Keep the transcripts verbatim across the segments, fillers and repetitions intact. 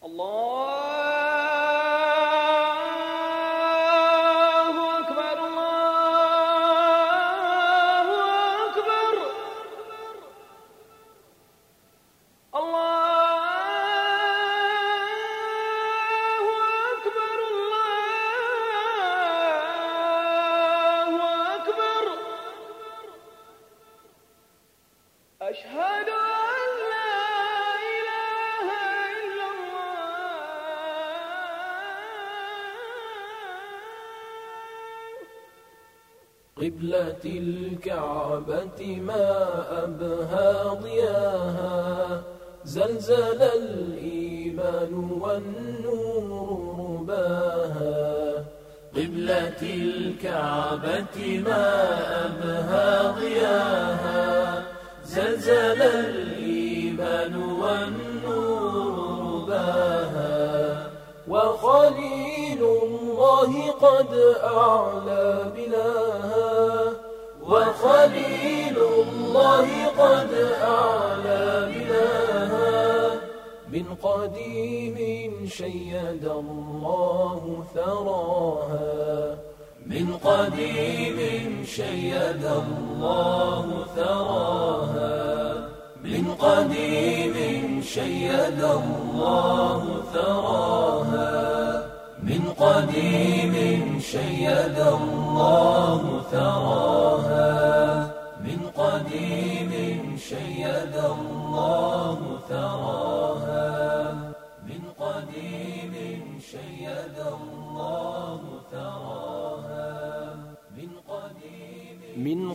قبلة الكعبة ما أبهى ضياها، زلزل الإيمان والنور رباها. قبلة الكعبة ما أبهى ضياها، زلزل الإيمان والنور رباها. وخليل الله قد أعلى بلاها، وخليل الله قد أعلى بلاها. من قديم شيد الله ثراها، من قديم شيد الله ثراها. من قديم شيد الله ثراها، من قديم شيد الله ثراها. من قديم شيد الله ثراها، من قديم شيد الله ثراها. من قديم من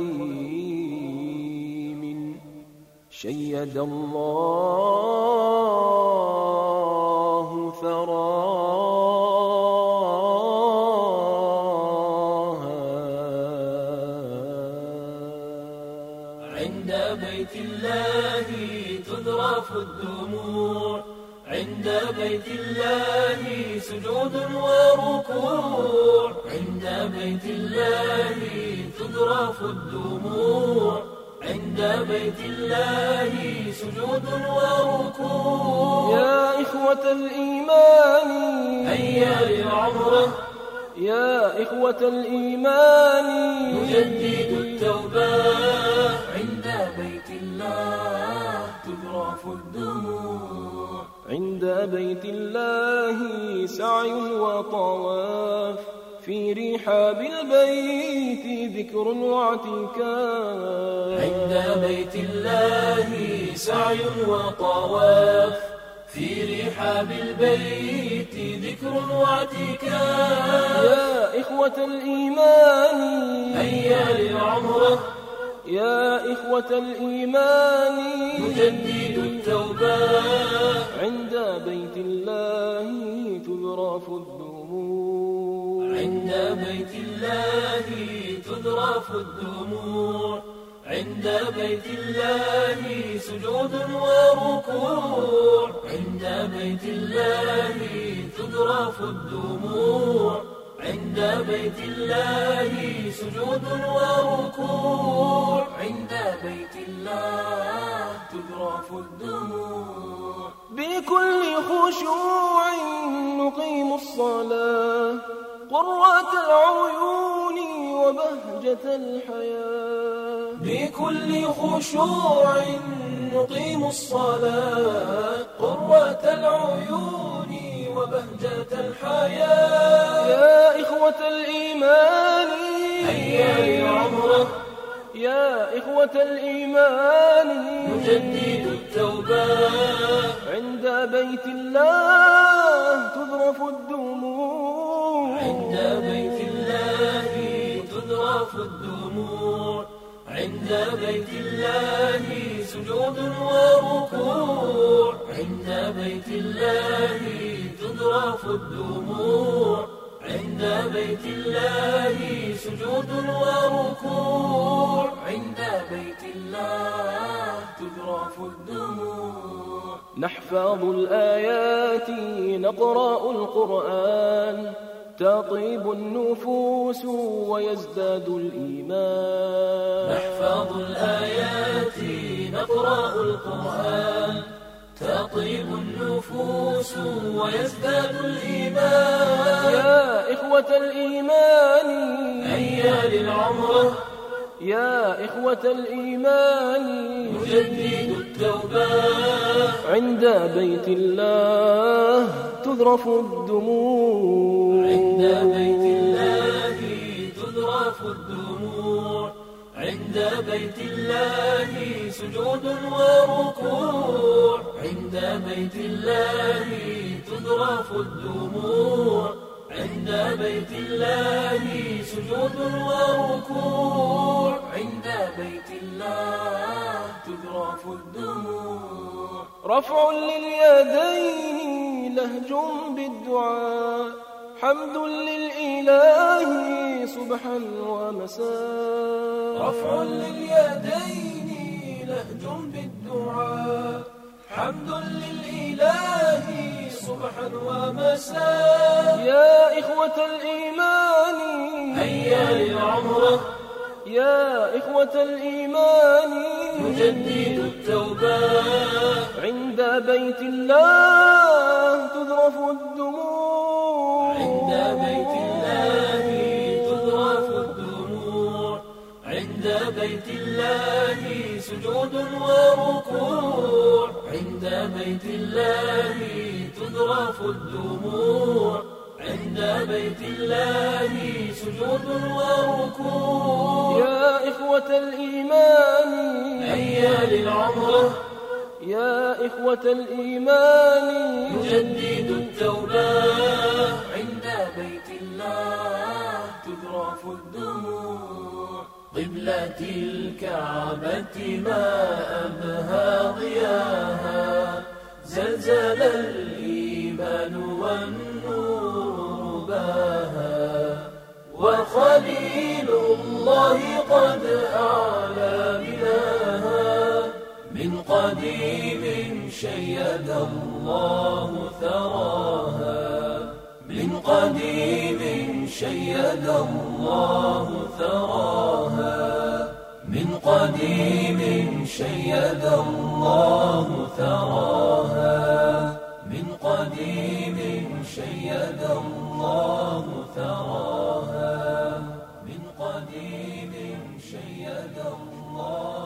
قديم شيد الله ثراها. عند بيت الله تذرف الدموع، عند بيت الله سجود وركوع. عند بيت الله تذرف الدموع، عند بيت الله سجود وركوع. يا إخوة الإيمان هيا للعمرة، يا إخوة الإيمان نجدد التوبة. عند بيت الله تذرف الدموع، عند بيت الله سعي وطواف. في رحاب البيت ذكر واعتكاف. عند بيت الله سعي وطواف. في رحاب البيت ذكر واعتكاف. يا إخوة الإيمان هيا للعمرة، يا إخوة الإيمان نجدد التوبة. عند بيت الله تذرف الدموع، عند بيت الله تذرف الدموع. عند بيت الله سجود وركوع. عند بيت الله تذرف الدموع. عند بيت الله سجود وركوع. عند بيت الله تذرف الدموع. بكل خشوع نقيم الصلاة، قرة العيون وبهجة الحياة. بكل خشوع نقيم الصلاة، قرة العيون وبهجة الحياة. يا إخوة الإيمان هيا للعمرة، يا إخوة الإيمان نجدد التوبة. عند بيت الله تذرف الدموع، عند بيت الله تذرف الدموع. عند بيت الله سجود وركوع. عند بيت الله تذرف الدموع. عند بيت الله سجود وركوع. عند بيت الله تذرف الدموع. نحفظ الآيات نقرأ القرآن، تطيب النفوس ويزداد الإيمان. نحفظ الآيات نقرأ القرآن، تطيب النفوس ويزداد الإيمان. يا إخوة الإيمان هيا للعمرة، يا إخوة الإيمان نجدد التوبة، عند بيت الله تذرف الدموع، عند بيت الله تذرف الدموع، عند بيت الله سجود وركوع، عند بيت الله تذرف الدموع، عند بيت الله سجود وركوع، عند بيت الله تذرف الدموع. رفع لليدين لهج بالدعاء، حمد للإله صبحا ومساء. رفع لليدين لهج بالدعاء، حمد للإله صبحا ومساء. يا إخوة الإيمان هيا للعمرة، يا إخوة الإيمان نجدد التوبة، عند بيت الله تذرف الدموع، عند بيت الله تذرف الدموع، عند بيت الله سجود وركوع، عند بيت الله تذرف الدموع، عند بيت الله سجود وركوع. يا إخوة الإيمان هيا للعمرة، يا إخوة الإيمان نجدد التوبة، عند بيت الله تذرف الدموع. قبلة الكعبة ما أبهى ضياها، زلزل الإيمان والنور باها، وخليل الله قد أعلى بناها، من قديم شيد الله ثراها، من قديم شيد الله ثراها، من قديم شيد الله ثراها، من قديم شيد الله ثراها، من قديم شيد الله